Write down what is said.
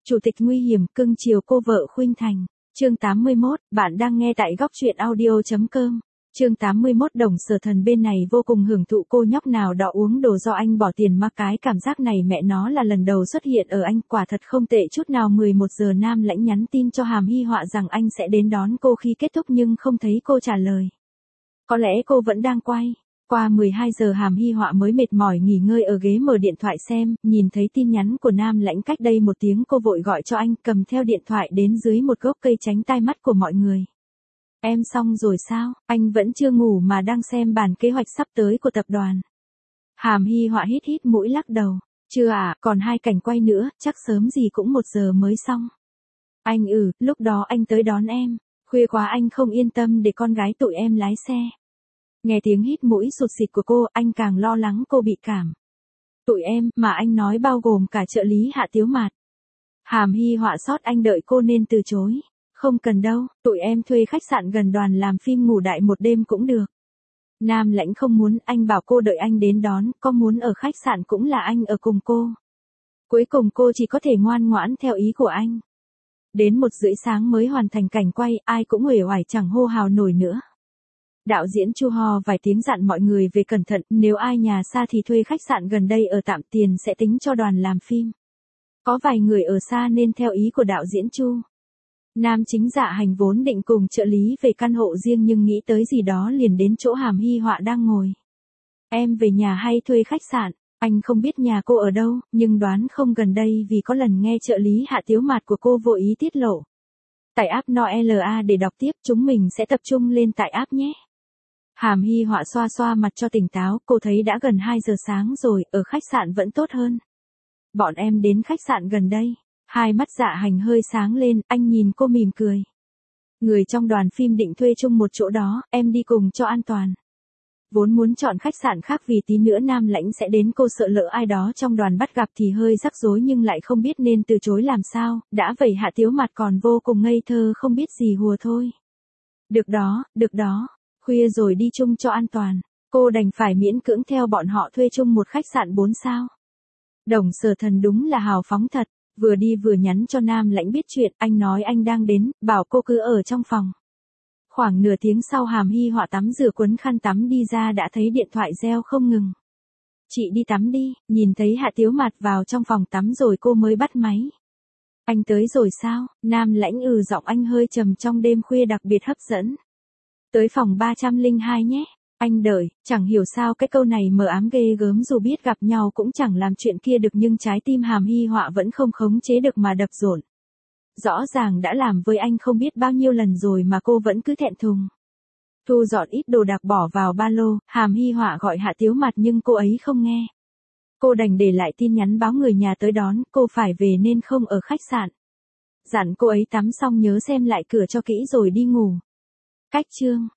Chủ tịch nguy hiểm cưng chiều cô vợ Khuynh Thành. Chương 81, bạn đang nghe tại góc truyện audio.com. Chương 81 Đồng Sở Thần bên này vô cùng hưởng thụ cô nhóc nào đó uống đồ do anh bỏ tiền mà cái cảm giác này mẹ nó là lần đầu xuất hiện ở anh, quả thật không tệ chút nào. 11 giờ Nam Lãnh nhắn tin cho Hàm Hy Họa rằng anh sẽ đến đón cô khi kết thúc nhưng không thấy cô trả lời. Có lẽ cô vẫn đang quay. Qua 12 giờ Hàm Hy Họa mới mệt mỏi nghỉ ngơi ở ghế mở điện thoại xem, nhìn thấy tin nhắn của Nam Lãnh cách đây một tiếng, cô vội gọi cho anh, cầm theo điện thoại đến dưới một gốc cây tránh tai mắt của mọi người. Em xong rồi sao? Anh vẫn chưa ngủ mà đang xem bản kế hoạch sắp tới của tập đoàn. Hàm Hy Họa hít hít mũi lắc đầu. Chưa à, còn 2 cảnh quay nữa, chắc sớm gì cũng 1 giờ mới xong. Anh lúc đó anh tới đón em. Khuya quá anh không yên tâm để con gái tụi em lái xe. Nghe tiếng hít mũi sụt sịt của cô, anh càng lo lắng cô bị cảm. Tụi em, mà anh nói bao gồm cả trợ lý Hạ Tiếu Mạt. Hàm Hy Họa sót anh đợi cô nên từ chối. Không cần đâu, tụi em thuê khách sạn gần đoàn làm phim ngủ đại một đêm cũng được. Nam Lãnh không muốn, anh bảo cô đợi anh đến đón, có muốn ở khách sạn cũng là anh ở cùng cô. Cuối cùng cô chỉ có thể ngoan ngoãn theo ý của anh. Đến 1:30 sáng mới hoàn thành cảnh quay, ai cũng uể oải chẳng hô hào nổi nữa. Đạo diễn Chu ho vài tiếng dặn mọi người về cẩn thận, nếu ai nhà xa thì thuê khách sạn gần đây ở tạm, tiền sẽ tính cho đoàn làm phim. Có vài người ở xa nên theo ý của đạo diễn Chu. Nam chính Dạ Hành vốn định cùng trợ lý về căn hộ riêng nhưng nghĩ tới gì đó liền đến chỗ Hàm Hy Họa đang ngồi. Em về nhà hay thuê khách sạn? Anh không biết nhà cô ở đâu, nhưng đoán không gần đây vì có lần nghe trợ lý Hạ Tiếu Mạt của cô vô ý tiết lộ. Tải app NOLA để đọc tiếp, chúng mình sẽ tập trung lên tải app nhé. Hàm Hy Họa xoa xoa mặt cho tỉnh táo, cô thấy đã gần 2 giờ sáng rồi, ở khách sạn vẫn tốt hơn. Bọn em đến khách sạn gần đây. Hai mắt Dạ Hành hơi sáng lên, anh nhìn cô mỉm cười. Người trong đoàn phim định thuê chung một chỗ đó, em đi cùng cho an toàn. Vốn muốn chọn khách sạn khác vì tí nữa Nam Lãnh sẽ đến, cô sợ lỡ ai đó trong đoàn bắt gặp thì hơi rắc rối nhưng lại không biết nên từ chối làm sao, đã vậy Hạ Tiếu Mạt còn vô cùng ngây thơ không biết gì hùa thôi. Được đó, khuya rồi đi chung cho an toàn, cô đành phải miễn cưỡng theo bọn họ thuê chung một khách sạn 4 sao. Đồng Sở Thần đúng là hào phóng thật. Vừa đi vừa nhắn cho Nam Lãnh biết chuyện, anh nói anh đang đến, bảo cô cứ ở trong phòng. Khoảng nửa tiếng sau Hàm Hy Họa tắm rửa quấn khăn tắm đi ra đã thấy điện thoại reo không ngừng. Chị đi tắm đi, nhìn thấy Hạ Tiếu Mạt vào trong phòng tắm rồi cô mới bắt máy. Anh tới rồi sao? Nam Lãnh giọng anh hơi trầm trong đêm khuya đặc biệt hấp dẫn. Tới phòng 302 nhé. Anh đợi, chẳng hiểu sao cái câu này mờ ám ghê gớm, dù biết gặp nhau cũng chẳng làm chuyện kia được nhưng trái tim Hàm Hy Họa vẫn không khống chế được mà đập dồn. Rõ ràng đã làm với anh không biết bao nhiêu lần rồi mà cô vẫn cứ thẹn thùng. Thu dọn ít đồ đạc bỏ vào ba lô, Hàm Hy Họa gọi Hạ Tiếu Mạt nhưng cô ấy không nghe. Cô đành để lại tin nhắn báo người nhà tới đón, cô phải về nên không ở khách sạn. Dặn cô ấy tắm xong nhớ xem lại cửa cho kỹ rồi đi ngủ. Cách chương